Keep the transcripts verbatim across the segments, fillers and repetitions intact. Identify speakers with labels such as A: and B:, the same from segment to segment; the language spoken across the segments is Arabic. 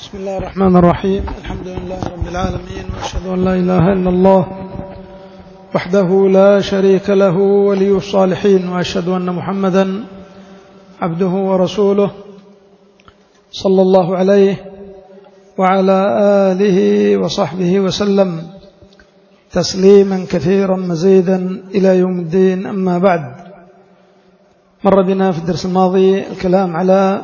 A: بسم الله الرحمن الرحيم. الحمد لله رب العالمين، وأشهد أن لا إله إلا الله وحده لا شريك له ولي الصالحين، وأشهد أن محمدا عبده ورسوله صلى الله عليه وعلى آله وصحبه وسلم تسليما كثيرا مزيدا إلى يوم الدين. أما بعد، مر بنا في الدرس الماضي الكلام على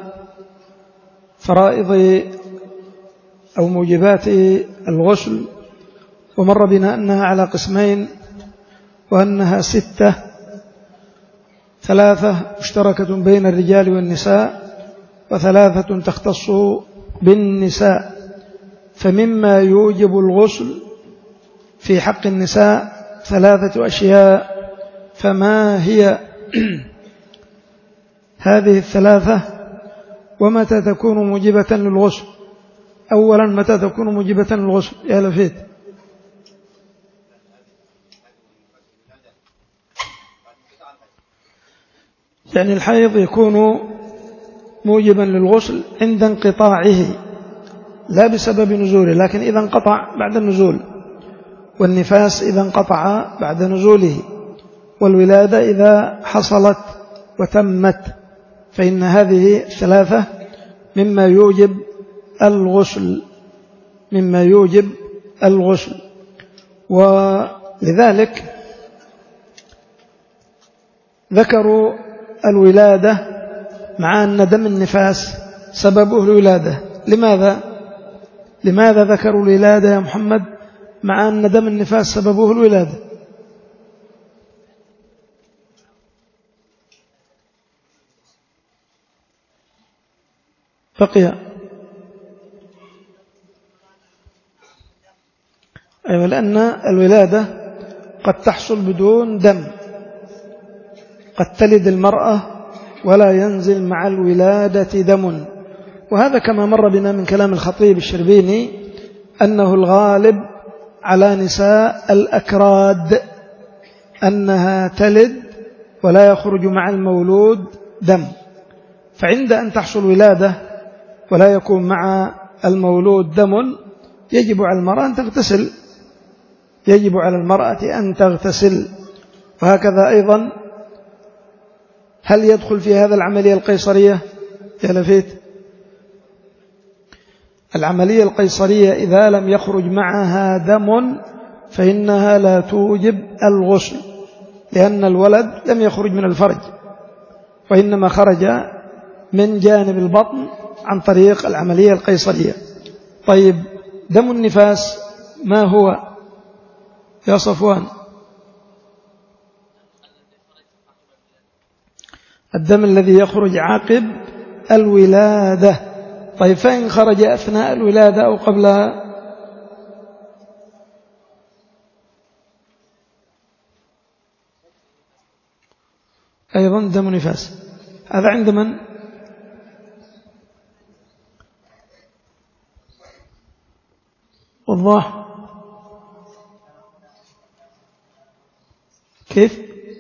A: فرائض أو موجبات الغسل، ومر بنا أنها على قسمين، وأنها ستة: ثلاثة مشتركة بين الرجال والنساء، وثلاثة تختص بالنساء. فمما يوجب الغسل في حق النساء ثلاثة أشياء، فما هي هذه الثلاثة؟ ومتى تكون موجبة للغسل؟ أولا، متى تكون موجبة للغسل يا لفيت؟ يعني الحيض يكون موجبا للغسل عند انقطاعه، لا بسبب نزوله، لكن إذا انقطع بعد النزول، والنفاس إذا انقطع بعد نزوله، والولادة إذا حصلت وتمت، فإن هذه الثلاثة مما يوجب الغسل مما يوجب الغسل ولذلك ذكروا الولادة مع أن دم النفاس سببه الولادة. لماذا؟ لماذا ذكروا الولادة يا محمد مع أن دم النفاس سببه الولادة؟ بقي أيوة، لأن الولادة قد تحصل بدون دم، قد تلد المرأة ولا ينزل مع الولادة دم، وهذا كما مر بنا من كلام الخطيب الشربيني أنه الغالب على نساء الأكراد أنها تلد ولا يخرج مع المولود دم، فعند أن تحصل ولادة ولا يكون مع المولود دم يجب على المرأة أن تغتسل يجب على المرأة أن تغتسل. وهكذا أيضا، هل يدخل في هذا العملية القيصرية يا لفيت؟ العملية القيصرية إذا لم يخرج معها دم فإنها لا توجب الغسل، لأن الولد لم يخرج من الفرج، وإنما خرج من جانب البطن عن طريق العملية القيصرية. طيب، دم النفاس ما هو يا صفوان؟ الدم الذي يخرج عقب الولادة. طيب، فإن خرج أثناء الولادة أو قبلها؟ أيضا دم نفاس. هذا عند من؟ والله كيف؟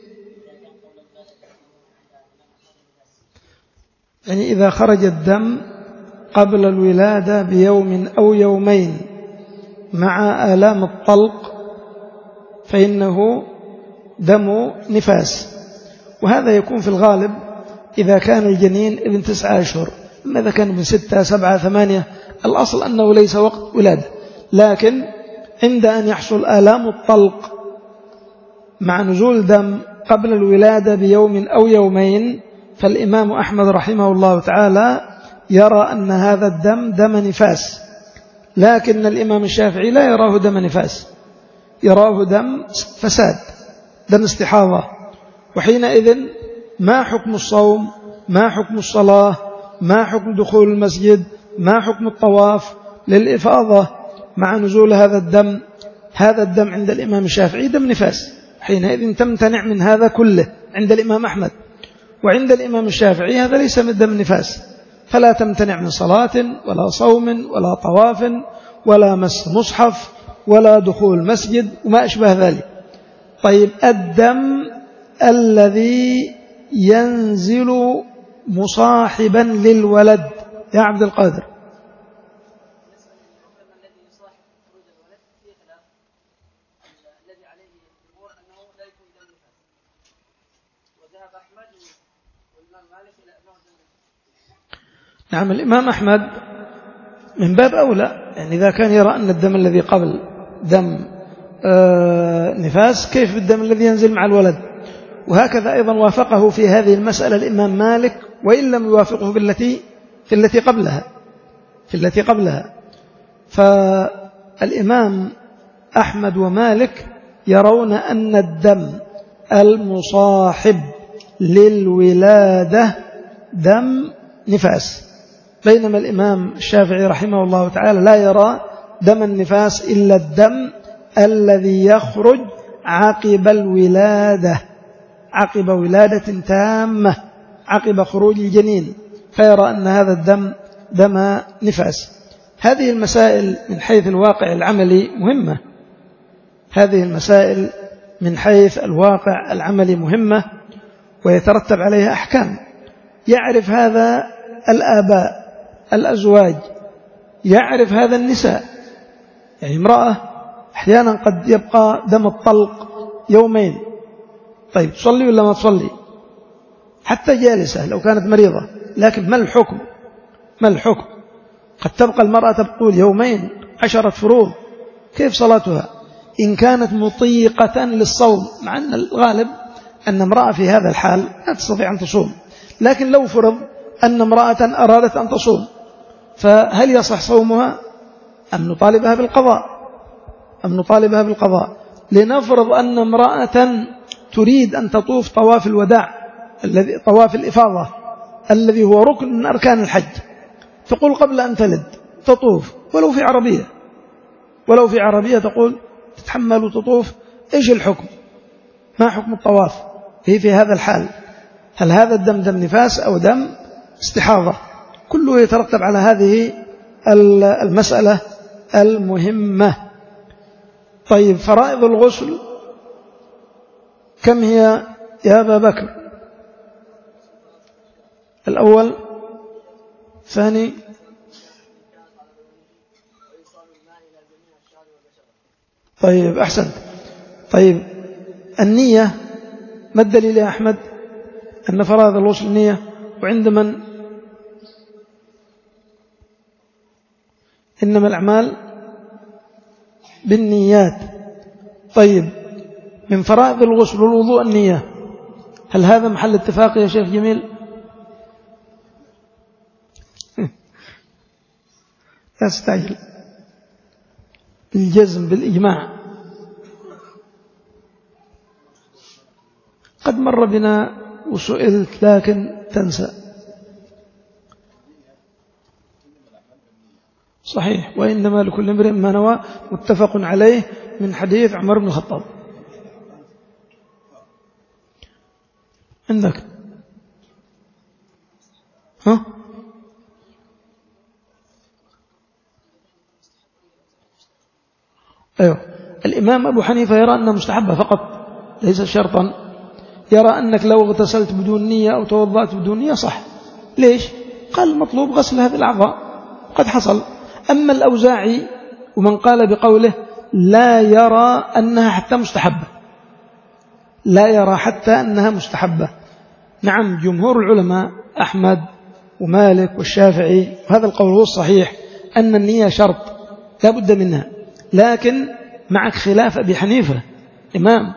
A: يعني إذا خرج الدم قبل الولادة بيوم أو يومين مع آلام الطلق فإنه دم نفاس، وهذا يكون في الغالب إذا كان الجنين ابن تسعة أشهر. أما إذا كان ابن ستة سبعة ثمانية الأصل أنه ليس وقت ولادة، لكن عند أن يحصل آلام الطلق مع نزول دم قبل الولادة بيوم أو يومين، فالإمام أحمد رحمه الله تعالى يرى أن هذا الدم دم نفاس، لكن الإمام الشافعي لا يراه دم نفاس، يراه دم فساد، دم استحاضة. وحينئذ ما حكم الصوم؟ ما حكم الصلاة؟ ما حكم دخول المسجد؟ ما حكم الطواف للإفاضة مع نزول هذا الدم؟ هذا الدم عند الإمام الشافعي دم نفاس، حينئذ تمتنع من هذا كله عند الإمام أحمد. وعند الإمام الشافعي هذا ليس من دم نفاس، فلا تمتنع من صلاة ولا صوم ولا طواف ولا مس مصحف ولا دخول مسجد وما أشبه ذلك. طيب، الدم الذي ينزل مصاحبا للولد يا عبد القادر، نعم الإمام أحمد من باب أولى، يعني إذا كان يرى أن الدم الذي قبل دم آه نفاس كيف بالدم الذي ينزل مع الولد. وهكذا أيضا وافقه في هذه المسألة الإمام مالك، وإن لم يوافقه بالتي في التي قبلها في التي قبلها فالإمام أحمد ومالك يرون أن الدم المصاحب للولادة دم نفاس، بينما الإمام الشافعي رحمه الله تعالى لا يرى دم النفاس إلا الدم الذي يخرج عقب الولادة، عقب ولادة تامة، عقب خروج الجنين، فيرى أن هذا الدم دم نفاس. هذه المسائل من حيث الواقع العملي مهمة، هذه المسائل من حيث الواقع العملي مهمة ويترتب عليها أحكام. يعرف هذا الآباء الأزواج، يعرف هذا النساء. يعني امرأة أحيانا قد يبقى دم الطلق يومين، طيب تصلي ولا ما تصلي؟ حتى جالسة لو كانت مريضة، لكن ما الحكم؟ ما الحكم؟ قد تبقى المرأة تبقول يومين عشرة فروض، كيف صلاتها إن كانت مطيقة للصوم؟ مع أن الغالب أن امرأة في هذا الحال لا تستطيع أن تصوم، لكن لو فرض أن امرأة أرادت أن تصوم فهل يصح صومها أم نطالبها بالقضاء أم نطالبها بالقضاء؟ لنفرض أن امرأة تريد أن تطوف طواف الوداع الذي طواف الإفاضة الذي هو ركن من أركان الحج، تقول قبل أن تلد تطوف ولو في عربية ولو في عربية تقول تتحمل وتطوف، إيش الحكم؟ ما حكم الطواف هي في هذا الحال؟ هل هذا الدم دم نفاس أو دم استحاضة؟ كله يترتب على هذه المسألة المهمة. طيب فرائض الغسل كم هي يا أبا بكر؟ الأول، ثاني، طيب أحسنت. طيب النية، ما الدليل يا أحمد أن فرائض الغسل النية؟ وعند من؟ إنما الأعمال بالنيات. طيب من فرائض الغسل والوضوء النية، هل هذا محل اتفاق يا شيخ جميل؟ لا تستعجل، بالجزم بالإجماع. قد مر بنا وسئلت لكن تنسى. صحيح، وإنما لكل امرئ ما نوى، متفق عليه من حديث عمر بن الخطاب. عندك ها؟ أيوه. الإمام أبو حنيفة يرى أنها مستحبة فقط ليس شرطا، يرى أنك لو اغتسلت بدون نية أو توضأت بدون نية صح. ليش؟ قال المطلوب غسل هذه الأعضاء، قد حصل. أما الأوزاعي ومن قال بقوله لا يرى أنها حتى مستحبة، لا يرى حتى أنها مستحبة. نعم جمهور العلماء أحمد ومالك والشافعي، وهذا القول هو الصحيح، أن النية شرط لا بد منها، لكن معك خلاف أبي حنيفة إمام،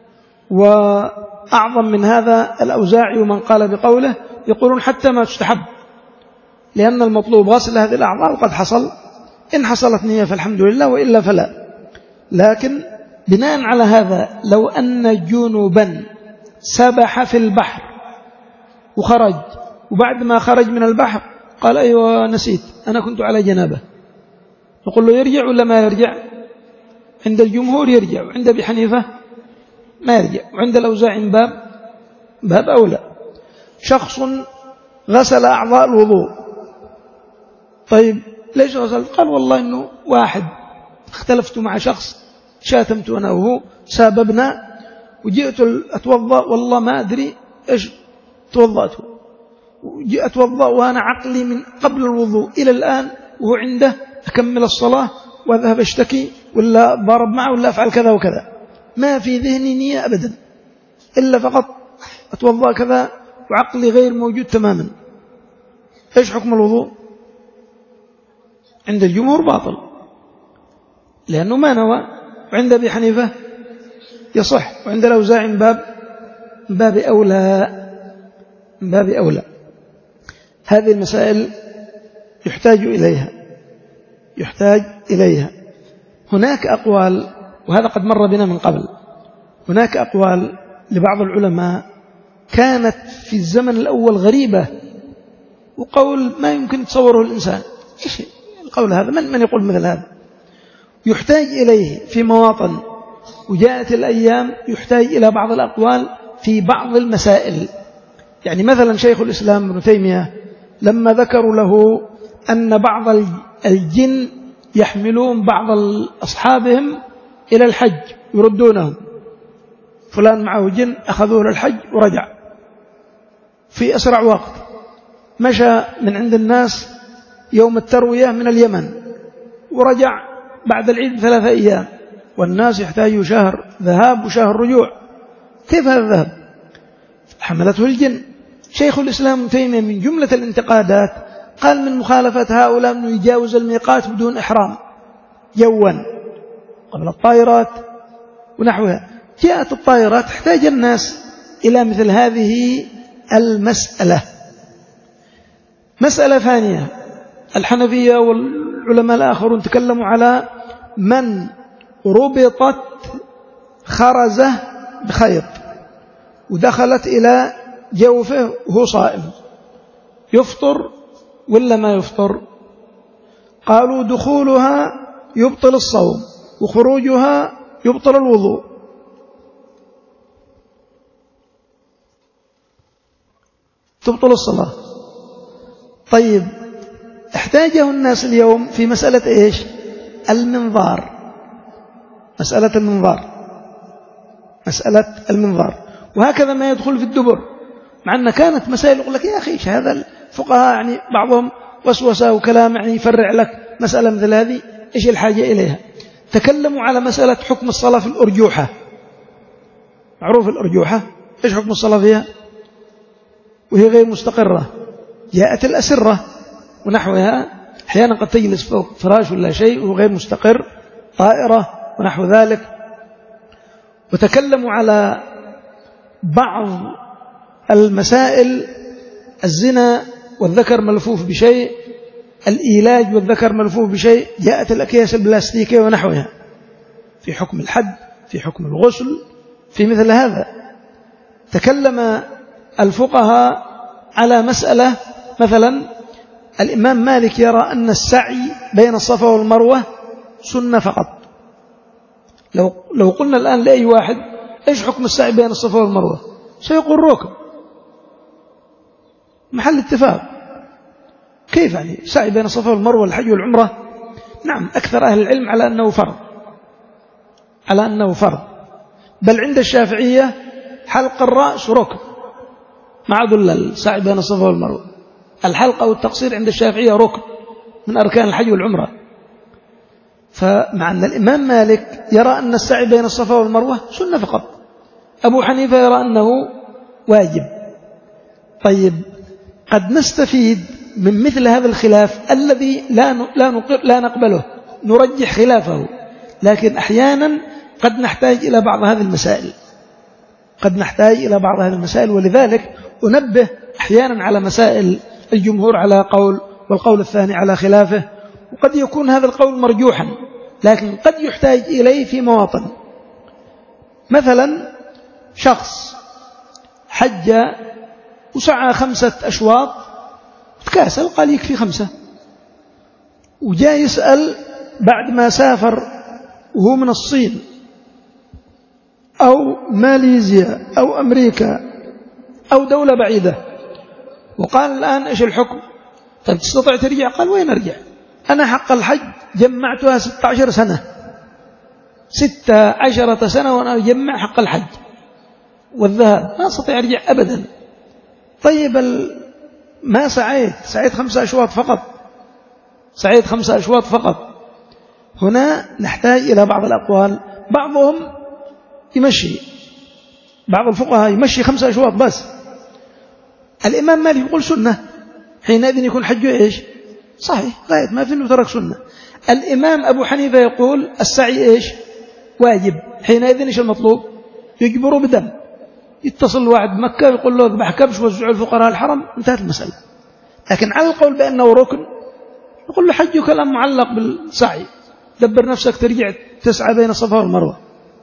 A: وأعظم من هذا الأوزاعي ومن قال بقوله يقولون حتى ما تستحب، لأن المطلوب غسل هذه الأعضاء وقد حصل، إن حصلت نية فالحمد لله وإلا فلا. لكن بناء على هذا لو أن جنوبا سبح في البحر وخرج، وبعد ما خرج من البحر قال أيوة نسيت أنا كنت على جنابه، نقول له يرجع ولا ما يرجع؟ عند الجمهور يرجع، وعند أبي حنيفة ما يرجع، وعند الأوزاعي من باب باب أولى. شخص غسل أعضاء الوضوء، طيب ليش غسل؟ قال والله إنه واحد اختلفت مع شخص، شاتمت أنا وهو، ساببنا، وجئت أتوضأ والله ما أدري إيش توضأته، وجئت أتوضأ وأنا عقلي من قبل الوضوء إلى الآن وهو عنده أكمل الصلاة وأذهب أشتكي ولا ضارب معه ولا أفعل كذا وكذا، ما في ذهني نية أبدا إلا فقط أتوضأ كذا وعقلي غير موجود تماما، إيش حكم الوضوء؟ عند الجمهور باطل لأنه ما نوى، وعند أبي حنيفة يصح، وعند الأوزاعي من باب من باب أولى من باب أولى. هذه المسائل يحتاج إليها يحتاج إليها هناك أقوال، وهذا قد مر بنا من قبل، هناك أقوال لبعض العلماء كانت في الزمن الأول غريبة، وقول ما يمكن تصوره الإنسان. إيش القول هذا؟ من من يقول مثل هذا؟ يحتاج إليه في مواطن، وجاءت الأيام يحتاج إلى بعض الأقوال في بعض المسائل. يعني مثلا شيخ الإسلام ابن تيمية لما ذكروا له أن بعض الجن يحملون بعض أصحابهم إلى الحج يردونهم، فلان معه جن أخذوه للحج ورجع في أسرع وقت، مشى من عند الناس يوم التروية من اليمن ورجع بعد العيد بثلاثة أيام، والناس يحتاجوا شهر ذهاب وشهر رجوع، كيف هذا الذهب؟ حملته الجن. شيخ الإسلام ابن تيمية من جملة الانتقادات قال من مخالفة هؤلاء أنه يجاوز الميقات بدون إحرام جوا قبل الطائرات ونحوها. جاءت الطائرات، احتاج الناس إلى مثل هذه المسألة. مسألة ثانية، الحنفية والعلماء الآخرون تكلموا على من ربطت خرزة بخيط ودخلت إلى جوفه وهو صائم، يفطر ولا ما يفطر؟ قالوا دخولها يبطل الصوم وخروجها يبطل الوضوء. تبطل الصلاة. طيب احتاجه الناس اليوم في مسألة إيش؟ المنظار، مسألة المنظار مسألة المنظار وهكذا ما يدخل في الدبر، مع أن كانت مسائل يقول لك يا أخي هذا الفقهاء يعني بعضهم وسوسة وكلام يعني يفرع لك مسألة مثل هذه، إيش الحاجة إليها؟ تكلموا على مسألة حكم الصلاة في الأرجوحة. معروف الأرجوحة، إيش حكم الصلاة فيها وهي غير مستقرة؟ جاءت الأسرة ونحوها، أحيانا قد تجلس فوق فراش ولا شيء وهو غير مستقر، طائرة ونحو ذلك. وتكلموا على بعض المسائل، الزنا والذكر ملفوف بشيء، الإيلاج والذكر ملفوف بشيء، جاءت الأكياس البلاستيكية ونحوها في حكم الحد، في حكم الغسل، في مثل هذا. تكلم الفقهاء على مسألة، مثلا الإمام مالك يرى أن السعي بين الصفا والمروة سنة فقط. لو لو قلنا الآن لأي واحد إيش حكم السعي بين الصفا والمروة، سيقول ركن، محل اتفاق. كيف يعني سعي بين الصفا والمروة الحج والعمرة؟ نعم، أكثر أهل العلم على أنه فرض، على أنه فرض، بل عند الشافعية حلق الرأس ركن مع ذل السعي بين الصفا والمروة. الحلق أو التقصير عند الشافعية ركن من أركان الحج والعمرة. فمع أن الإمام مالك يرى أن السعي بين الصفا والمروة سنة فقط، أبو حنيفة يرى أنه واجب. طيب قد نستفيد من مثل هذا الخلاف الذي لا لا لا نقبله، نرجح خلافه، لكن أحيانا قد نحتاج إلى بعض هذه المسائل، قد نحتاج إلى بعض هذه المسائل ولذلك أنبه أحيانا على مسائل الجمهور على قول والقول الثاني على خلافه، وقد يكون هذا القول مرجوحا لكن قد يحتاج إليه في مواطن. مثلا شخص حج وسعى خمسة أشواط تكاسل قال يكفي خمسة، وجاء يسأل بعد ما سافر وهو من الصين أو ماليزيا أو أمريكا أو دولة بعيدة، وقال الآن إيش الحكم؟ طيب تستطيع ترجع؟ قال وين أرجع؟ أنا حق الحج جمعتها ستة عشر سنة، ستة عشرة سنة وأنا أجمع حق الحج والذهب، ما أستطيع أرجع أبدا. طيب ما سعيت، سعيت خمسة أشواط فقط، سعيت خمسة أشواط فقط. هنا نحتاج إلى بعض الأقوال، بعضهم يمشي بعض الفقهاء يمشي خمسة أشواط بس. الإمام مالك يقول سنة، حينئذ يكون حجه إيش؟ صحيح، غاية ما في إنه ترك سنة. الإمام أبو حنيفة يقول السعي إيش؟ واجب، حينئذ إيش المطلوب؟ يجبره بدم. يتصل واحد بمكة يقول له اذبح كبش وزعوا الفقراء الحرم، انتهت المسألة. لكن على القول بأنه ركن يقول له حج كلام معلق بالسعي، دبر نفسك ترجع تسعى بين الصفا والمروة،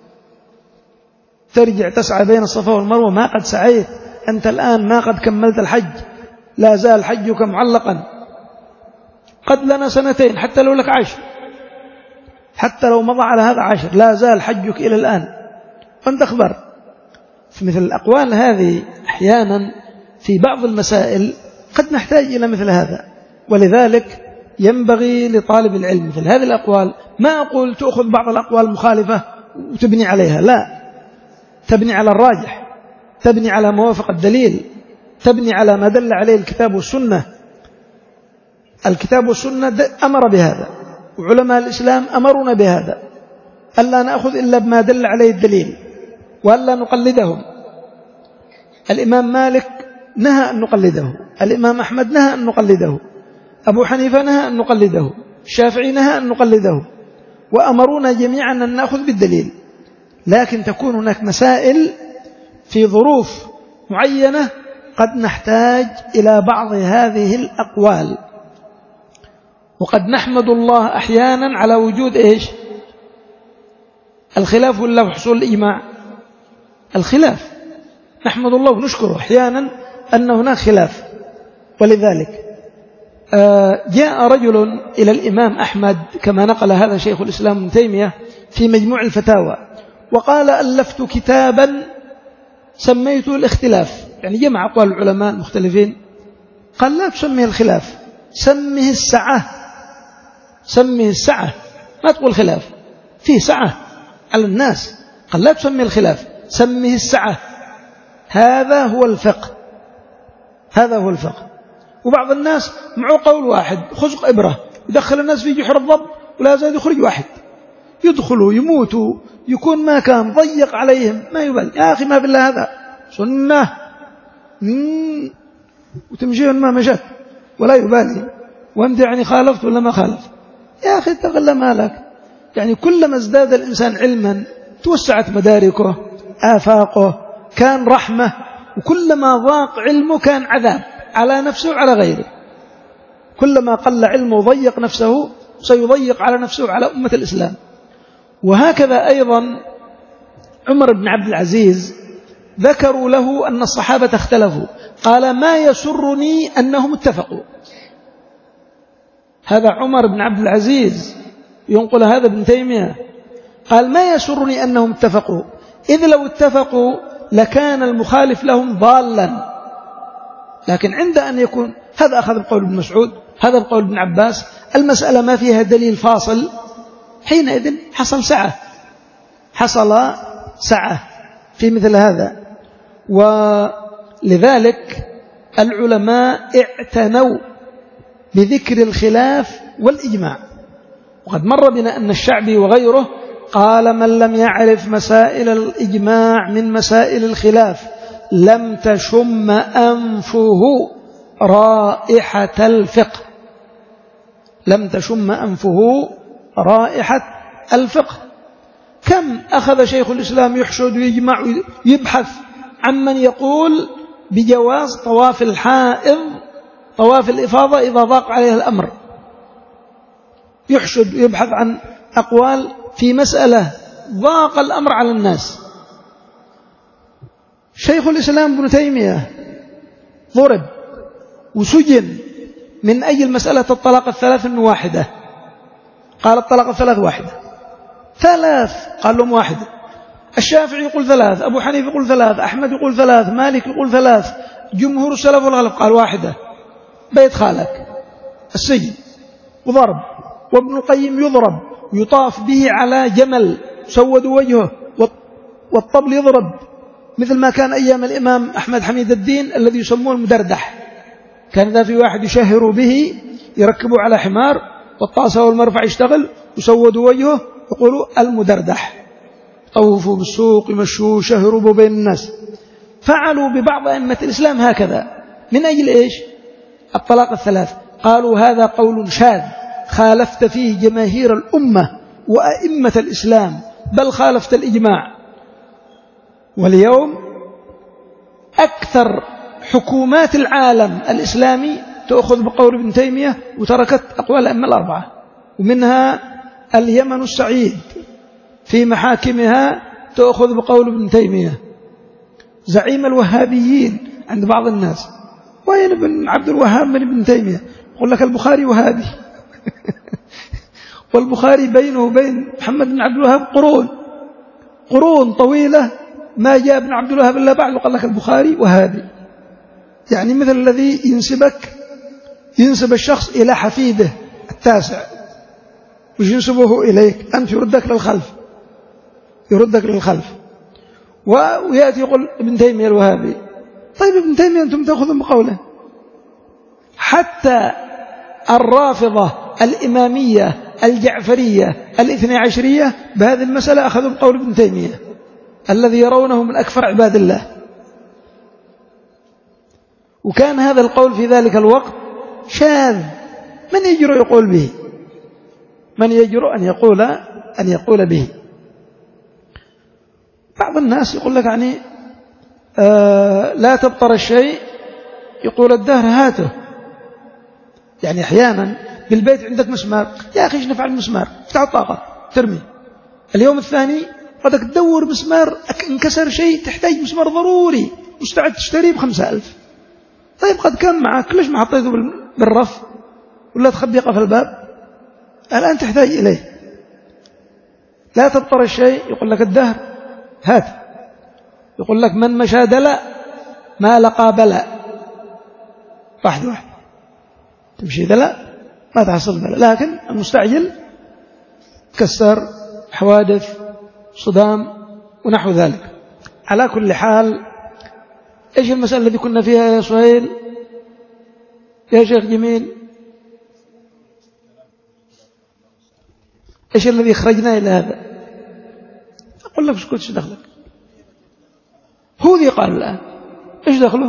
A: ترجع تسعى بين الصفا والمروة، ما قد سعيت أنت الآن، ما قد كملت الحج، لا زال حجك معلقا، قد لنا سنتين حتى لو لك عشر، حتى لو مضى على هذا عشر لا زال حجك إلى الآن، فأنت أخبر. في مثل الأقوال هذه أحيانا في بعض المسائل قد نحتاج إلى مثل هذا، ولذلك ينبغي لطالب العلم مثل هذه الأقوال ما أقول تأخذ بعض الأقوال المخالفة وتبني عليها، لا، تبني على الراجح، تبني على موافق الدليل، تبني على ما دل عليه الكتاب والسنة. الكتاب والسنة أمر بهذا، وعلماء الإسلام أمرنا بهذا، ألا نأخذ إلا بما دل عليه الدليل وألا نقلدهم. الإمام مالك نهى أن نقلده، الإمام أحمد نهى أن نقلده، أبو حنيفة نهى أن نقلده، الشافعي نهى أن نقلده، وأمرونا جميعا أن نأخذ بالدليل. لكن تكون هناك مسائل في ظروف معينة قد نحتاج إلى بعض هذه الأقوال، وقد نحمد الله أحيانا على وجود إيش؟ الخلاف ولا حصول الإجماع؟ الخلاف، نحمد الله ونشكره أحيانا أن هناك خلاف. ولذلك جاء رجل إلى الإمام أحمد كما نقل هذا شيخ الإسلام ابن تيمية في مجموع الفتاوى، وقال ألفت كتابا سميته الاختلاف، يعني جمع أقوال العلماء المختلفين. قال لا تسميه الخلاف، سمه السعة، سمه السعة، ما تقول خلاف، فيه سعة على الناس. قال لا تسميه الخلاف، سمه السعة، هذا هو الفقه، هذا هو الفقه. وبعض الناس معه قول واحد، خزق إبرة، يدخل الناس في جحر الضب ولا زال يخرج واحد، يدخلوا يموتوا، يكون ما كان ضيق عليهم ما يبالي. يا أخي ما بالله هذا سنة، وتمشيهم ما مشت ولا يبالي، وانت يعني خالفت ولا ما خالفت. يا أخي اتق مالك. يعني كلما ازداد الإنسان علما توسعت مداركه، آفاقه، كان رحمة، وكلما ضاق علمه كان عذاب على نفسه وعلى غيره. كلما قل علمه وضيق نفسه سيضيق على نفسه وعلى أمة الإسلام. وهكذا أيضا عمر بن عبد العزيز ذكروا له أن الصحابة اختلفوا، قال ما يسرني أنهم اتفقوا. هذا عمر بن عبد العزيز ينقل هذا ابن تيمية، قال ما يسرني أنهم اتفقوا، إذ لو اتفقوا لكان المخالف لهم ضالا. لكن عند أن يكون هذا أخذ بقول ابن مسعود، هذا بقول ابن عباس، المسألة ما فيها دليل فاصل، حينئذ حصل سعة، حصل سعة في مثل هذا. ولذلك العلماء اعتنوا بذكر الخلاف والإجماع. وقد مر بنا أن الشعبي وغيره قال من لم يعرف مسائل الإجماع من مسائل الخلاف لم تشم أنفه رائحة الفقه، لم تشم أنفه رائحة الفقه. كم أخذ شيخ الإسلام يحشد ويجمع ويبحث عمن يقول بجواز طواف الحائض طواف الإفاضة إذا ضاق عليه الأمر، يحشد ويبحث عن أقوال في مسألة ضاق الأمر على الناس. شيخ الإسلام ابن تيمية ضرب وسجن من أجل مسألة الطلاق الثلاث من واحدة، قال الطلاق الثلاث واحدة، ثلاث قال لهم واحدة. الشافعي يقول ثلاث، أبو حنيفة يقول ثلاث، أحمد يقول ثلاث، مالك يقول ثلاث، جمهور السلف والخلف قال واحدة. بيت خالك السجن وضرب، وابن القيم يضرب ويطاف به على جمل سود وجهه والطبل يضرب، مثل ما كان أيام الإمام أحمد حميد الدين الذي يسموه المدردح، كان ذا في واحد يشهروا به يركبوا على حمار والطاسة والمرفع يشتغل وسودوا وجهه يقولوا المدردح، طوفوا بالسوق يمشوا شهروا بين الناس. فعلوا ببعض أئمة الإسلام هكذا من أجل إيش؟ الطلاق الثلاث. قالوا هذا قول شاذ خالفت فيه جماهير الأمة وأئمة الإسلام، بل خالفت الإجماع. واليوم أكثر حكومات العالم الإسلامي تأخذ بقول ابن تيمية وتركت أقوال الأئمة الأربعة، ومنها اليمن السعيد في محاكمها تأخذ بقول ابن تيمية، زعيم الوهابيين عند بعض الناس. وين ابن عبد الوهاب من ابن تيمية؟ يقول لك البخاري وهابي والبخاري بينه وبين محمد بن عبد الوهاب قرون قرون طويلة، ما جاء ابن عبد الوهاب إلا بعد وقال لك البخاري وهابي. يعني مثل الذي ينسبك ينسب الشخص إلى حفيده التاسع وش ينسبه إليك أنت، يردك للخلف يردك للخلف ويأتي يقول ابن تيمية الوهابي. طيب ابن تيمية أنتم تأخذون بقوله. حتى الرافضة الإمامية الجعفرية الاثنى عشرية بهذه المسألة أخذوا بقول ابن تيمية الذي يرونه من أكفر عباد الله. وكان هذا القول في ذلك الوقت شاذ، من يجرؤ يقول به؟ من يجرؤ أن يقول أن يقول به؟ بعض الناس يقول لك يعني آه لا تبطر الشيء يقول الدهر هاته. يعني أحيانا بالبيت عندك مسمار، يا أخي ايش نفع المسمار؟ افتح الطاقة ترمي. اليوم الثاني بدك تدور مسمار، انكسر شيء تحتاج مسمار ضروري مستعد تشتريه بخمسة ألف. طيب قد كان معك، ليش ما حطيته بالرف ولا تخبيه في الباب؟ الآن تحتاج إليه. لا تبطر الشيء يقول لك الدهر هات. يقول لك من مشى دلأ ما لقى بلاء. واحد واحد تمشي دلأ ما تحصل بلاء، لكن المستعجل كسر حوادث صدام ونحو ذلك. على كل حال إيش المسألة التي كنا فيها يا سهيل يا شيخ جميل؟ إيش الذي خرجنا إلى هذا؟ أقول لك اسكت، ايش دخلك؟ هو ذي قال الآن إيش دخله؟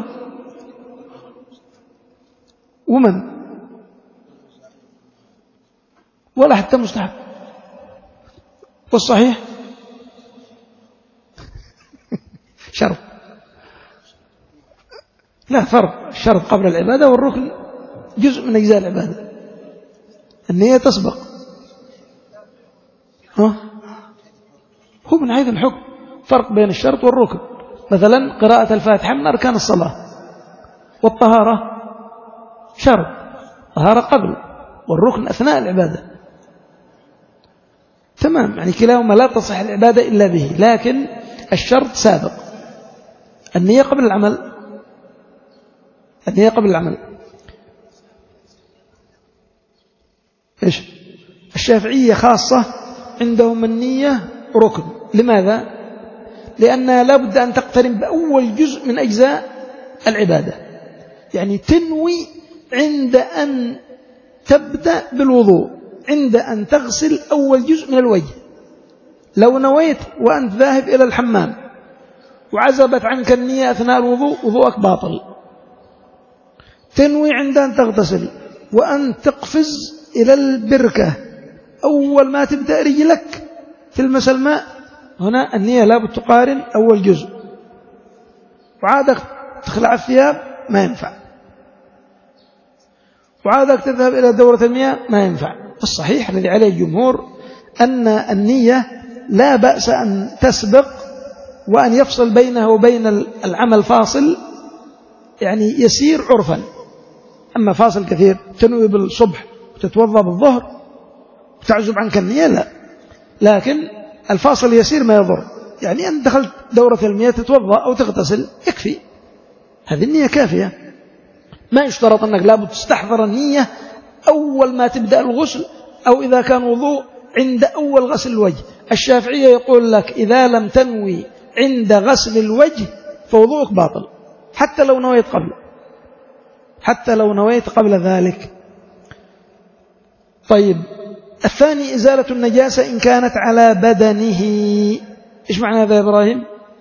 A: ومن؟ ولا حتى مستحب. والصحيح شرط، لا فرق. الشرط قبل العبادة والركن جزء من أجزاء العبادة. النية تسبق. ها؟ هو من حيث الحكم فرق بين الشرط والركن. مثلا قراءة الفاتحة من أركان الصلاة، والطهارة شرط، طهارة قبل، والركن أثناء العبادة. تمام، يعني كلاهما لا تصح العبادة إلا به، لكن الشرط سابق. النية قبل العمل، النية قبل العمل. إيش؟ الشافعية خاصة عندهم النية ركن. لماذا؟ لأنها لابد أن تقترن بأول جزء من أجزاء العبادة. يعني تنوي عند أن تبدأ بالوضوء، عند أن تغسل أول جزء من الوجه. لو نويت وأنت ذاهب إلى الحمام وعزبت عنك النية أثناء الوضوء وضوءك باطل. تنوي عند أن تغتسل وأن تقفز إلى البركة أول ما تبدأ رجلك تلمس الماء، هنا النية لابد تقارن أول جزء. وعادك تخلع الثياب ما ينفع، وعادك تذهب إلى دورة المياه ما ينفع. الصحيح الذي عليه الجمهور أن النية لا بأس أن تسبق وأن يفصل بينها وبين العمل فاصل، يعني يسير عرفا. أما فاصل كثير تنوي بالصبح وتتوضأ بالظهر وتعزب عنك النية، لا. لكن الفاصل يسير ما يضر، يعني أن دخلت دورة المياه تتوضأ أو تغتسل يكفي، هذه النية كافية. ما يشترط أنك لابد تستحضر النية أول ما تبدأ الغسل، أو إذا كان وضوء عند أول غسل الوجه. الشافعية يقول لك إذا لم تنوي عند غسل الوجه فوضوءك باطل، حتى لو نويت قبل حتى لو نويت قبل ذلك. طيب، الثاني إزالة النجاسة إن كانت على بدنه. إيش معنى هذا يا إبراهيم؟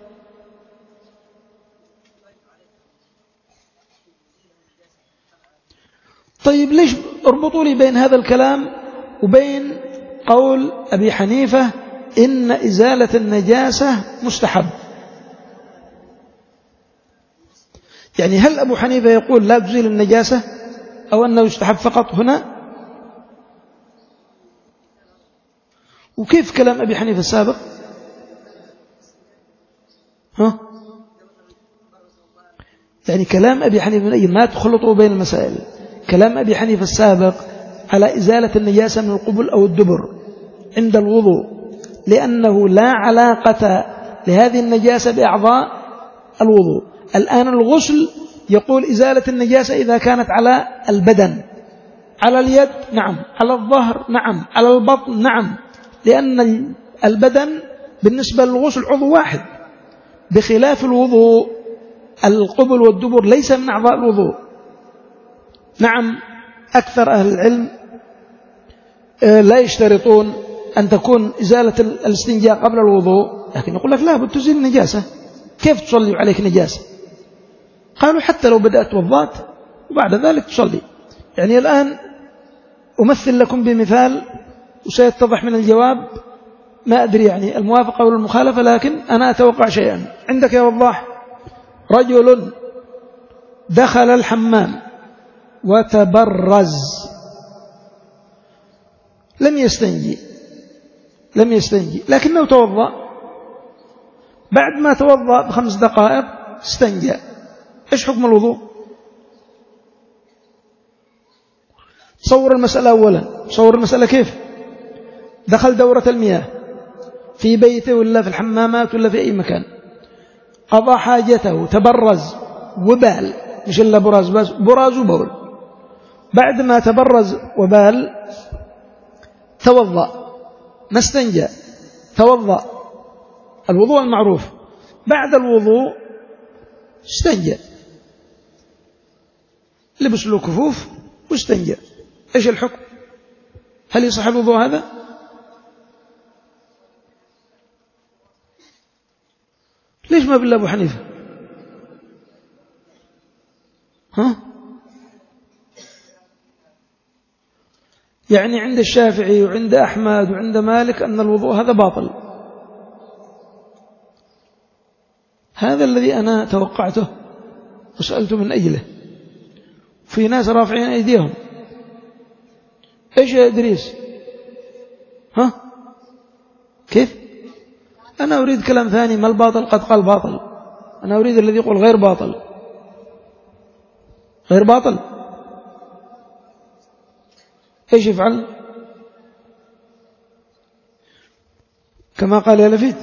A: طيب ليش اربطوا لي بين هذا الكلام وبين قول أبي حنيفة إن إزالة النجاسة مستحب؟ يعني هل أبو حنيفة يقول لا تزيل النجاسة أو أنه يستحب فقط هنا؟ وكيف كلام أبي حنيفة السابق؟ ها؟ يعني كلام أبي حنيفة ما تخلطوا بين المسائل. كلام أبي حنيفة السابق على إزالة النجاسة من القبل أو الدبر عند الوضوء، لأنه لا علاقة لهذه النجاسة بأعضاء الوضوء. الآن الغسل يقول إزالة النجاسة إذا كانت على البدن، على اليد نعم، على الظهر نعم، على البطن نعم، لأن البدن بالنسبة للغسل عضو واحد، بخلاف الوضوء القبل والدبر ليس من أعضاء الوضوء. نعم أكثر أهل العلم لا يشترطون أن تكون إزالة الاستنجاء قبل الوضوء، لكن يقول لك لا بد تزيل النجاسة، كيف تصلي عليك نجاسة؟ قالوا حتى لو بدأت توضأت وبعد ذلك تصلي. يعني الآن أمثل لكم بمثال وسيتضح من الجواب، ما أدري يعني الموافقة أو المخالفة، لكن أنا أتوقع شيئا. عندك يا وضاح رجل دخل الحمام وتبرز، لم يستنجي لم يستنجي لكنه توضأ، بعد ما توضأ بخمس دقائق استنجى، إيش حكم الوضوء؟ صور المسألة أولا، صور المسألة كيف؟ دخل دورة المياه في بيته ولا في الحمامات ولا في أي مكان، قضى حاجته، تبرز وبال، مش إلا براز بس، براز وبول. بعد ما تبرز وبال توضأ، ما استنجى، توضأ الوضوء المعروف، بعد الوضوء استنجى، لبس له كفوف واستنجى، إيش الحكم؟ هل يصح الوضوء هذا؟ ليش ما بالله أبو حنيفة؟ ها؟ يعني عند الشافعي وعند أحمد وعند مالك أن الوضوء هذا باطل. هذا الذي أنا توقعته وسألت من أجله. في ناس رافعين أيديهم، إيش يا إدريس؟ ها؟ كيف؟ أنا أريد كلام ثاني، ما الباطل قد قال باطل، أنا أريد الذي يقول غير باطل. غير باطل إيش يفعل؟ كما قال يا لفيت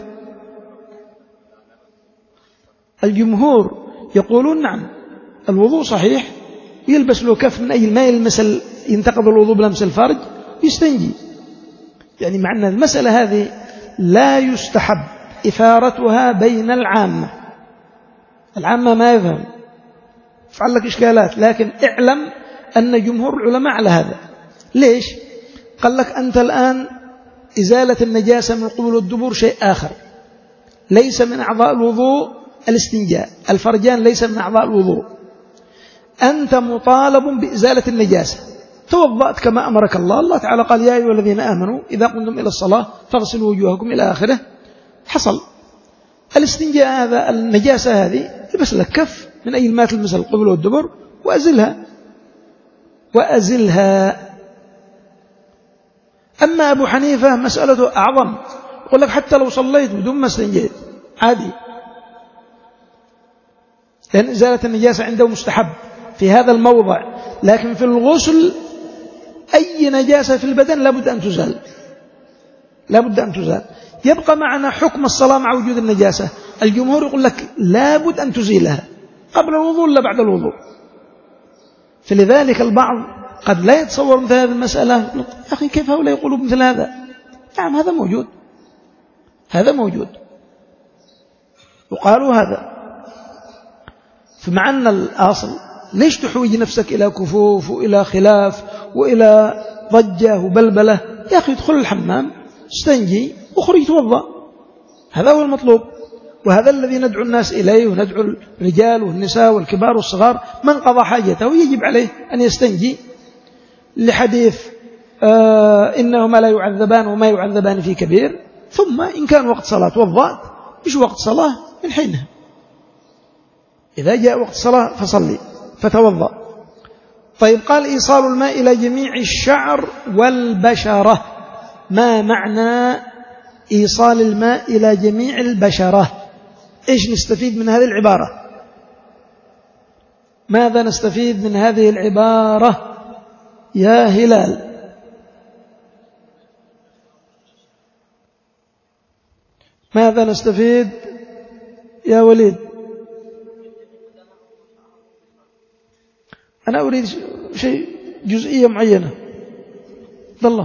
A: الجمهور يقولون نعم الوضوء صحيح، يلبس له كف من أي ما يلمس ينتقض الوضوء بلمس الفرج يستنجي. يعني معنى المسألة هذه لا يستحب إثارتها بين العامة، العامة ما يفهم، فعل لك إشكالات، لكن اعلم أن جمهور العلماء على هذا. ليش؟ قال لك أنت الآن إزالة النجاسة من القبل والدبر شيء آخر، ليس من أعضاء الوضوء الاستنجاء، الفرجان ليس من أعضاء الوضوء، أنت مطالب بإزالة النجاسة، توضأت كما أمرك الله، الله تعالى قال يا أيها الذين آمنوا إذا قمتم إلى الصلاة فاغسلوا وجوهكم إلى آخره. حصل الاستنجاء هذا، النجاسة هذه يلبس لك كف من أي ما تلمس القبل والدبر وأزلها وأزلها. أما أبو حنيفة مسألته أعظم، يقول لك حتى لو صليت بدون ما استنجيت عادي، لأن إزالة النجاسة عنده مستحب في هذا الموضع، لكن في الغسل أي نجاسة في البدن لابد أن تزال، لابد أن تزال. يبقى معنا حكم الصلاة مع وجود النجاسة، الجمهور يقول لك لابد أن تزيلها قبل الوضوء ولا بعد الوضوء. فلذلك البعض قد لا يتصور مثل هذه المسألة، يا أخي كيف هؤلاء يقولوا مثل هذا؟ نعم هذا موجود، هذا موجود وقالوا هذا. فمع أن الأصل ليش تحوج نفسك إلى كفوف وإلى خلاف وإلى ضجة وبلبلة؟ يا أخي ادخل الحمام استنجي وخرج توضأ، هذا هو المطلوب، وهذا الذي ندعو الناس إليه، وندعو الرجال والنساء والكبار والصغار. من قضى حاجته يجب عليه أن يستنجي، لحديث آه إنهما لا يعذبان وما يعذبان في كبير. ثم إن كان وقت صلاة توضأت، مش وقت صلاة من حينها، إذا جاء وقت صلاة فصلي فتوضأ. طيب، قال إيصال الماء إلى جميع الشعر والبشرة. ما معنى إيصال الماء إلى جميع البشرة؟ إيش نستفيد من هذه العبارة؟ ماذا نستفيد من هذه العبارة يا هلال؟ ماذا نستفيد يا وليد؟ أنا أريد شيء جزئية معينة. بالله،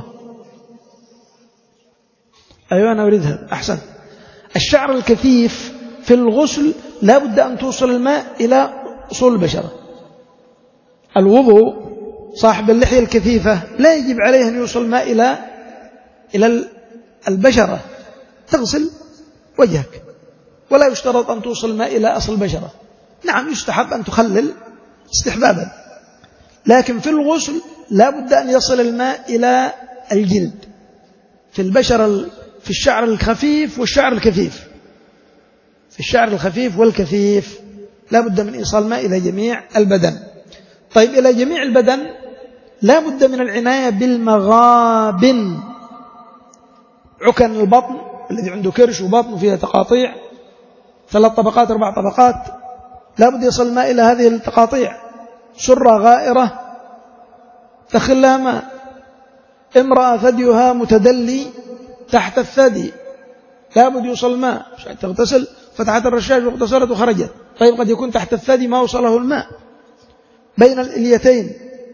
A: أيوة أنا أريد هذا. أحسن. الشعر الكثيف في الغسل لا بد أن توصل الماء إلى أصول البشرة. الوضوء صاحب اللحية الكثيفة لا يجب عليه أن يوصل الماء إلى إلى البشرة، تغسل وجهك، ولا يشترط أن توصل الماء إلى أصل البشرة. نعم، يستحب أن تخلل استحبابا، لكن في الغسل لا بد أن يصل الماء إلى الجلد، في البشرة، في الشعر الخفيف والشعر الكثيف. في الشعر الخفيف والكثيف لا بد من إيصال الماء إلى جميع البدن. طيب، إلى جميع البدن لا بد من العناية بالمغابن. عكن البطن الذي عنده كرش وبطن فيها تقاطيع، ثلاث طبقات أربع طبقات، لا بد يصل الماء إلى هذه التقاطيع. سرة غائرة تخلها ماء، امرأة ثديها متدلي تحت الثدي، لا بد يوصل الماء. تغتسل فتحت الرشاش واغتسلت وخرجت. طيب، قد يكون تحت الثدي ما وصله الماء، بين الإليتين،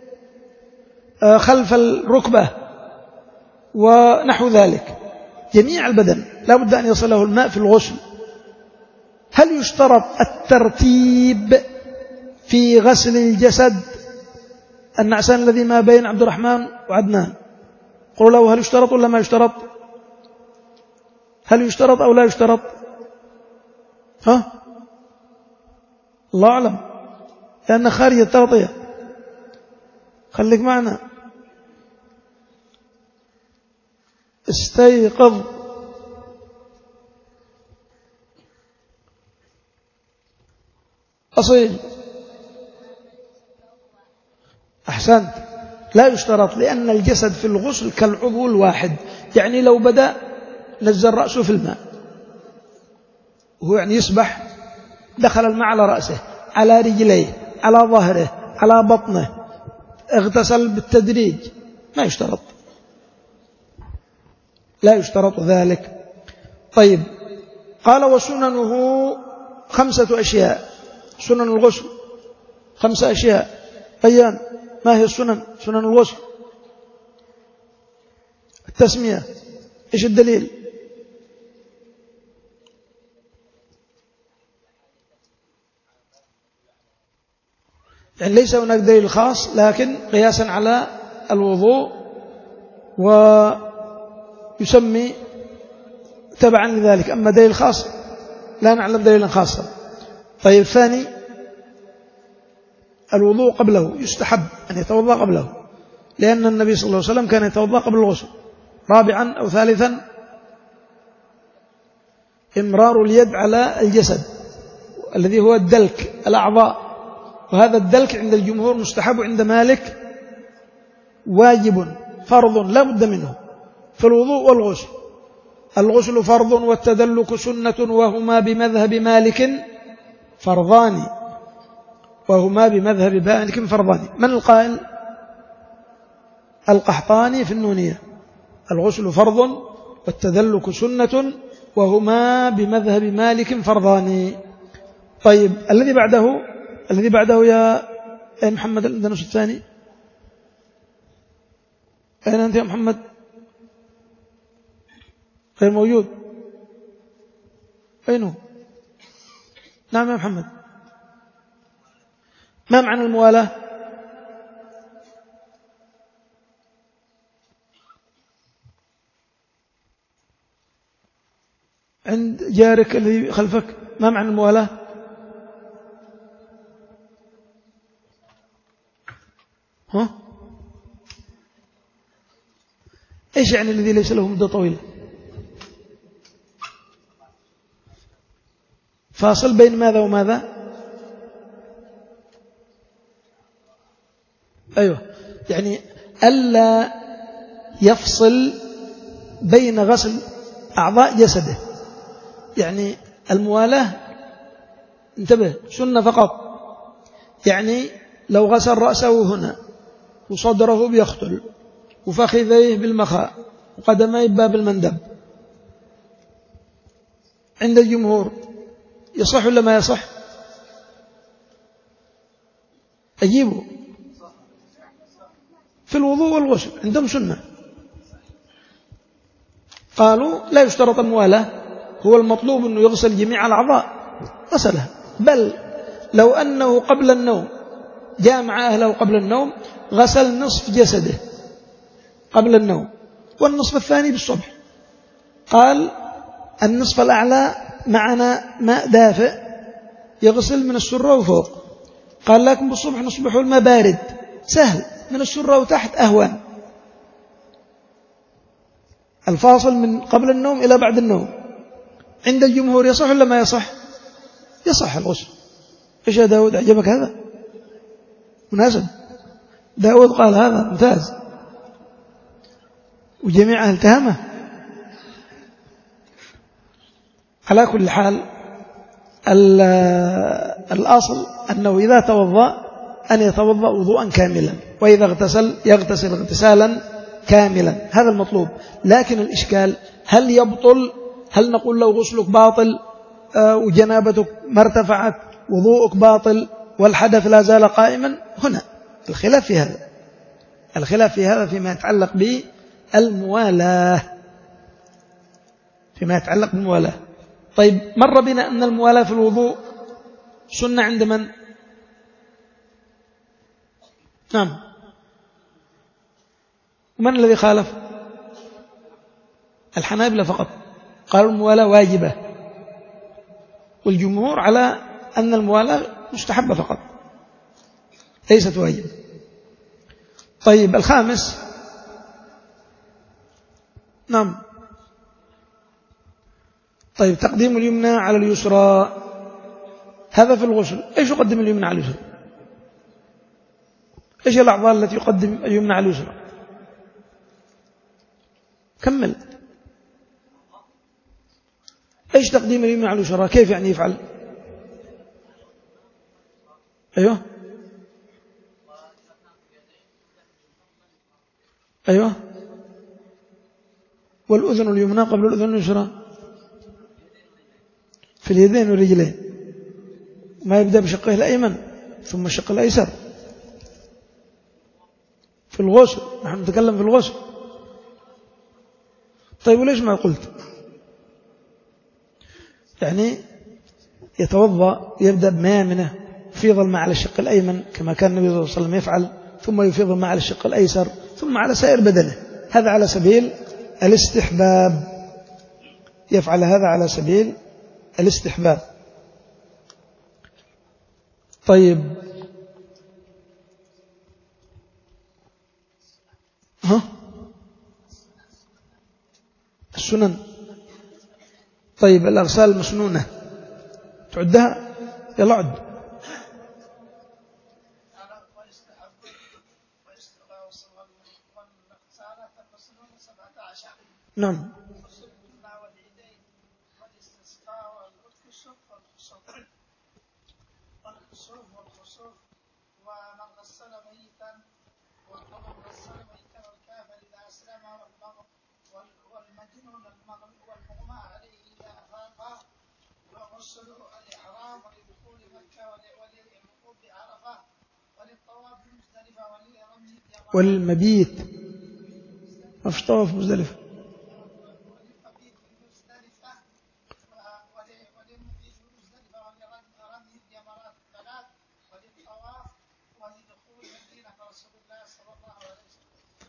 A: خلف الركبة ونحو ذلك. جميع البدن لا بد أن يصله الماء في الغسل. هل يشترط الترتيب في غسل الجسد؟ النعسان الذي ما بين عبد الرحمن وعدنان، قولوا له هل يشترط ولا ما يشترط؟ هل يشترط أو لا يشترط؟ ها؟ الله أعلم، لأن خارج التغطية. خليك معنا، استيقظ. أصيل، أحسنت. لا يشترط، لأن الجسد في الغسل كالعضو الواحد. يعني لو بدأ نزل رأسه في الماء وهو يعني يسبح، دخل الماء على رأسه، على رجليه، على ظهره، على بطنه، اغتسل بالتدريج، ما يشترط، لا يشترط ذلك. طيب، قال وسننه خمسة أشياء. سنن الغسل خمسة أشياء. أيان، ما هي السنن؟ سنن الغسل التسمية، إيش الدليل؟ يعني ليس هناك دليل خاص، لكن قياسا على الوضوء، ويسمي تبعا لذلك. أما دليل خاص لا نعلم دليلا خاصا. طيب، ثاني، الوضوء قبله، يستحب أن يتوضأ قبله، لأن النبي صلى الله عليه وسلم كان يتوضأ قبل الغسل. رابعا أو ثالثا، إمرار اليد على الجسد الذي هو الدلك الأعضاء، وهذا الدلك عند الجمهور مستحب، عند مالك واجب فرض لا بد منه في الوضوء والغسل. الغسل فرض والتدلك سنة، وهما بمذهب مالك فرضان، وهما بمذهب مالك فرضان. من القائل؟ القحطاني في النونية. الغسل فرض والتدلك سنة، وهما بمذهب مالك فرضان. طيب، الذي بعده الذي بعده يا أي محمد الأندنوس الثاني، أين أنت يا محمد؟ غير موجود. أين هو؟ نعم يا محمد. ما معنى الموالاة؟ عند جارك اللي خلفك. ما معنى الموالاة؟ ها؟ إيش يعني الذي ليس له مدة طويلة؟ فاصل بين ماذا وماذا؟ أيوة، يعني ألا يفصل بين غسل أعضاء جسده. يعني الموالاة انتبه سنة فقط، يعني لو غسل رأسه هنا وصدره بيختل وفخذيه بالمخاء وقدميه بباب المندب، عند الجمهور يصح ولا ما يصح؟ أجيبه. في الوضوء والغسل عندهم سنة، قالوا لا يشترط الموالاة، هو المطلوب أنه يغسل جميع الأعضاء غسلها. بل لو أنه قبل النوم جاء مع أهله قبل النوم غسل نصف جسده قبل النوم والنصف الثاني بالصبح، قال النصف الأعلى معنا ماء دافئ يغسل من السرة وفوق، قال لكن بالصبح نصبح الماء بارد سهل من السرة وتحت أهون. الفاصل من قبل النوم إلى بعد النوم عند الجمهور يصح ولا ما يصح؟ يصح الغسل. إيش يا داود، أعجبك هذا؟ مناسب. داود قال هذا ممتاز وجميع أهل تهمه. على كل حال الأصل أنه إذا توضأ أن يتوضأ وضوءا كاملا، وإذا اغتسل يغتسل اغتسالا كاملا، هذا المطلوب. لكن الإشكال هل يبطل، هل نقول له غسلك باطل وجنابتك ما ارتفعت وضوءك باطل والحدث لا زال قائما؟ هنا الخلاف في هذا، الخلاف في هذا فيما يتعلق بالموالاة، فيما يتعلق بالموالاة. طيب مر بنا أن الموالاة في الوضوء سنة عند من؟ نعم، ومن الذي خالف؟ الحنابلة فقط، قالوا الموالاة واجبة، والجمهور على أن الموالاة مستحبة فقط ليست واجبة. طيب الخامس، نعم، طيب تقديم اليمنى على اليسرى، هذا في الغسل. إيش يقدم اليمنى على اليسرى؟ إيش الأعضاء التي يقدم اليمنى على اليسرى؟ كمل. إيش تقديم اليمنى على اليسرى؟ كيف يعني يفعل؟ أيوه أيوه والأذن اليمنى قبل الأذن اليسرى في اليدين والرجلين، ما يبدأ بشقه الأيمن ثم الشق الأيسر في الغسل. نحن نتكلم في الغسل. طيب وليش ما قلت؟ يعني يتوضأ يبدأ بميامنه يفيض الماء على الشق الأيمن كما كان النبي صلى الله عليه وسلم يفعل، ثم يفيض الماء على الشق الأيسر ثم على سائر بدنه. هذا على سبيل الاستحباب، يفعل هذا على سبيل الاستحباب. طيب ها السنن. طيب الأغسال المسنونة تعدها؟ يلا عد. نعم والمبيت ما فيش طواف في مزدلفة.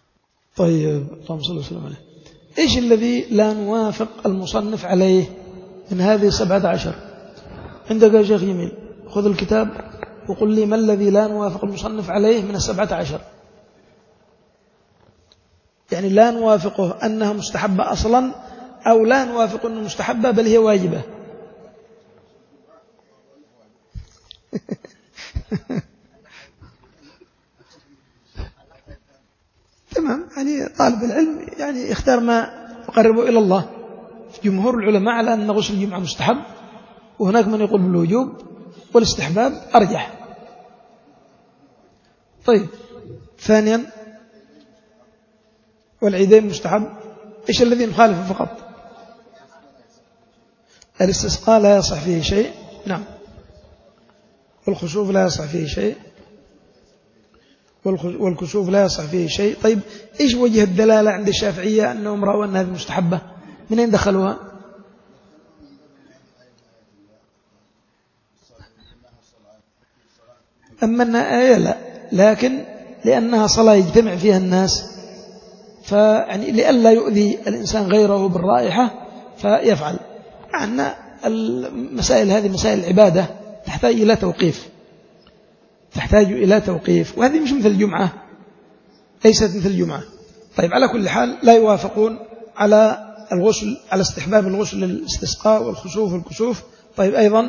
A: طيب اللهم صل وسلم عليه. إيش الذي لا نوافق المصنف عليه من هذه السبعة عشر. عندك يا شيخ جميل، خذ الكتاب وقل لي ما الذي لا نوافق المصنف عليه من السبعة عشر، يعني لا نوافقه أنها مستحبة أصلا أو لا نوافق أنه مستحبة بل هي واجبة. تمام، يعني طالب العلم يعني يختار ما يقربه إلى الله. جمهور العلماء على أن غسل الجمعة مستحب، وهناك من يقول بالوجوب والاستحباب أرجح. طيب، ثانيا والعيدين مستحب. إيش الذي نخالفه فقط؟ الاستسقاء لا يصح فيه شيء، نعم، والخسوف لا يصح فيه شيء، والكسوف لا يصح فيه شيء. طيب، إيش وجه الدلالة عند الشافعية أنهم رأوا أن هذه مستحبة؟ من أين دخلوها؟ أما أنها آية لا، لكن لأنها صلاة يجتمع فيها الناس، فيعني لئلا يؤذي الإنسان غيره بالرائحة فيفعل. أن المسائل هذه مسائل عبادة تحتاج إلى توقيف، تحتاج إلى توقيف، وهذه مش مثل الجمعة، ليست مثل الجمعة. طيب، على كل حال لا يوافقون على الغسل، على استحباب الغسل للاستسقاء والخسوف والكسوف. طيب، أيضا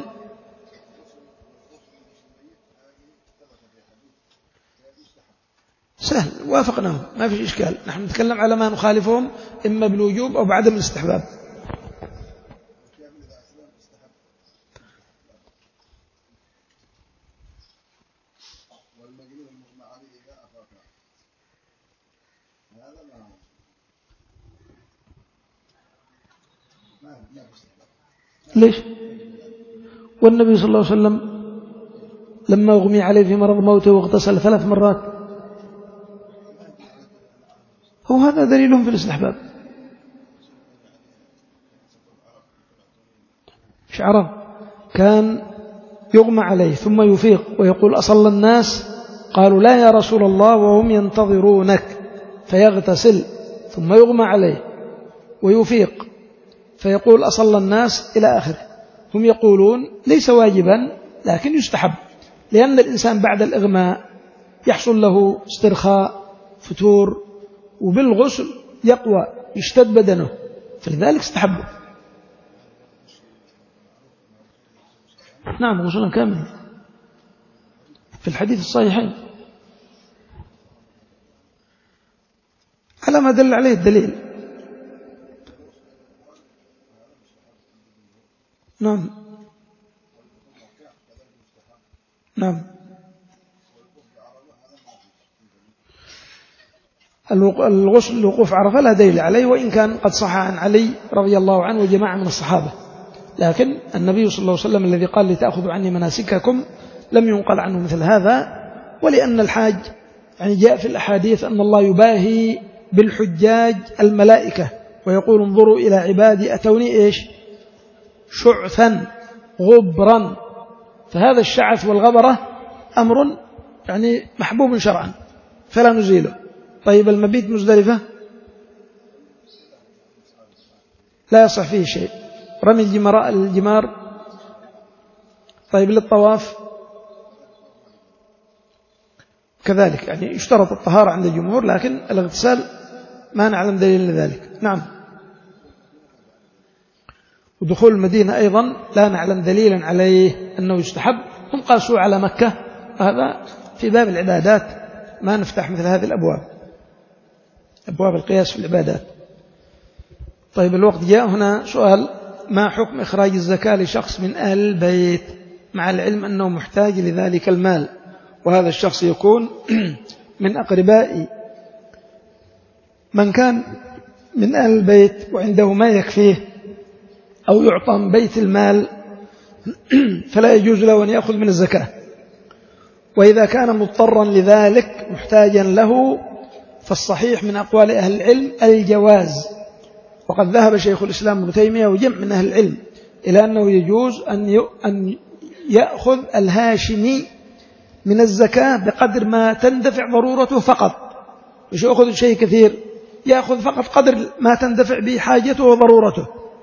A: سهل، وافقناهم، ما في إشكال. نحن نتكلم على ما نخالفهم إما بالوجوب أو بعدم الاستحباب. ليش؟ والنبي صلى الله عليه وسلم لما أغمي عليه في مرض موته واغتسل ثلاث مرات، هو هذا دليلهم في الاستحباب. شعره كان يغمى عليه ثم يفيق ويقول أصلى الناس؟ قالوا لا يا رسول الله وهم ينتظرونك، فيغتسل ثم يغمى عليه ويفيق فيقول أصلى الناس إلى آخره. هم يقولون ليس واجبا لكن يستحب، لأن الإنسان بعد الإغماء يحصل له استرخاء، فتور، وبالغسل يقوى يشتد بدنه، فلذلك استحبه. نعم، غسلا كاملا في الحديث الصحيحين على ما دل عليه الدليل. نعم نعم الغسل الوقوف عرفة لا دليل عليه، وإن كان قد صح عن علي رضي الله عنه وجماعة من الصحابة، لكن النبي صلى الله عليه وسلم الذي قال لتأخذوا عني مناسككم لم ينقل عنه مثل هذا. ولأن الحاج يعني جاء في الأحاديث أن الله يباهي بالحجاج الملائكة ويقول انظروا إلى عبادي أتوني إيش؟ شعثا غبرا. فهذا الشعث والغبرة أمر يعني محبوب شرعا فلا نزيله. طيب، المبيت مزدلفة لا يصح فيه شيء. رمي الجمار, الجمار طيب، للطواف كذلك، يعني يشترط الطهارة عند الجمهور، لكن الاغتسال ما نعلم دليل لذلك. نعم، ودخول المدينة أيضا لا نعلم دليلا عليه أنه يستحب. هم قاسوا على مكة، هذا في باب العبادات ما نفتح مثل هذه الأبواب، أبواب القياس في العبادات. طيب، الوقت جاء. هنا سؤال: ما حكم إخراج الزكاة لشخص من أهل البيت مع العلم أنه محتاج لذلك المال، وهذا الشخص يكون من أقربائي؟ من كان من أهل البيت وعنده ما يكفيه أو يعطى من بيت المال فلا يجوز له أن يأخذ من الزكاة. وإذا كان مضطرا لذلك محتاجا له فالصحيح من أقوال أهل العلم الجواز. وقد ذهب شيخ الإسلام ابن تيمية وجمع من أهل العلم إلى أنه يجوز أن يأخذ الهاشمي من الزكاة بقدر ما تندفع ضرورته فقط، مش يأخذ شيء كثير، يأخذ فقط قدر ما تندفع به حاجته وضرورته.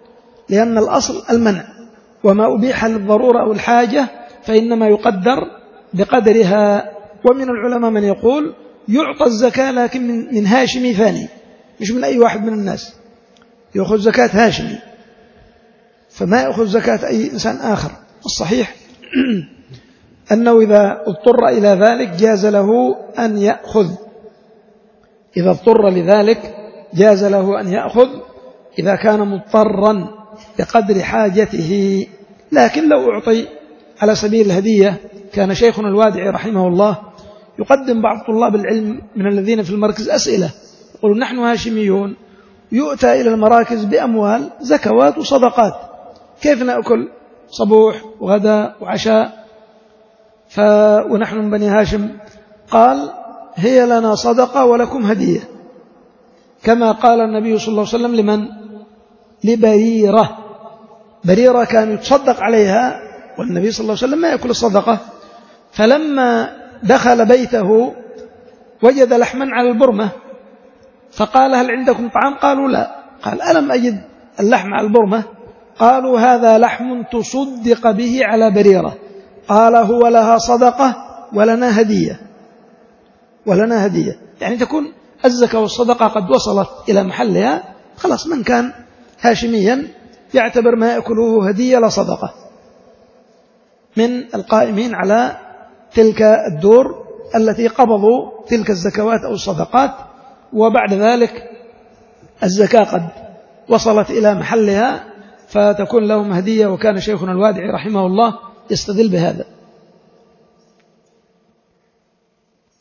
A: لأن الأصل المنع، وما أبيح للضرورة أو الحاجة فإنما يقدر بقدرها. ومن العلماء من يقول يعطى الزكاة لكن من, من هاشمي ثاني، مش من أي واحد من الناس، يأخذ زكاة هاشمي فما يأخذ زكاة أي إنسان آخر. الصحيح أنه إذا اضطر إلى ذلك جاز له أن يأخذ، إذا اضطر لذلك جاز له أن يأخذ إذا كان مضطرا بقدر حاجته. لكن لو أعطي على سبيل الهدية، كان شيخنا الوادعي رحمه الله يقدم بعض طلاب العلم من الذين في المركز أسئلة، يقولون نحن هاشميون، يؤتى إلى المراكز بأموال زكوات وصدقات، كيف نأكل صبوح وغداء وعشاء ف... ونحن من بني هاشم؟ قال هي لنا صدقة ولكم هدية، كما قال النبي صلى الله عليه وسلم لمن؟ لبريرة. بريرة كان يتصدق عليها والنبي صلى الله عليه وسلم ما يأكل الصدقة، فلما دخل بيته وجد لحما على البرمة فقال هل عندكم طعام؟ قالوا لا. قال ألم أجد اللحم على البرمة؟ قالوا هذا لحم تصدق به على بريرة. قال هو لها صدقة ولنا هدية، ولنا هدية، يعني تكون الزكاة والصدقة قد وصلت إلى محلها، خلاص من كان هاشميا يعتبر ما يأكله هدية لا صدقة من القائمين على تلك الدور التي قبضوا تلك الزكوات أو الصدقات، وبعد ذلك الزكاة قد وصلت إلى محلها فتكون لهم هدية. وكان شيخنا الوادعي رحمه الله يستدل بهذا.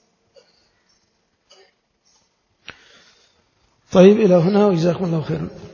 A: طيب إلى هنا وجزاكم الله خيرا.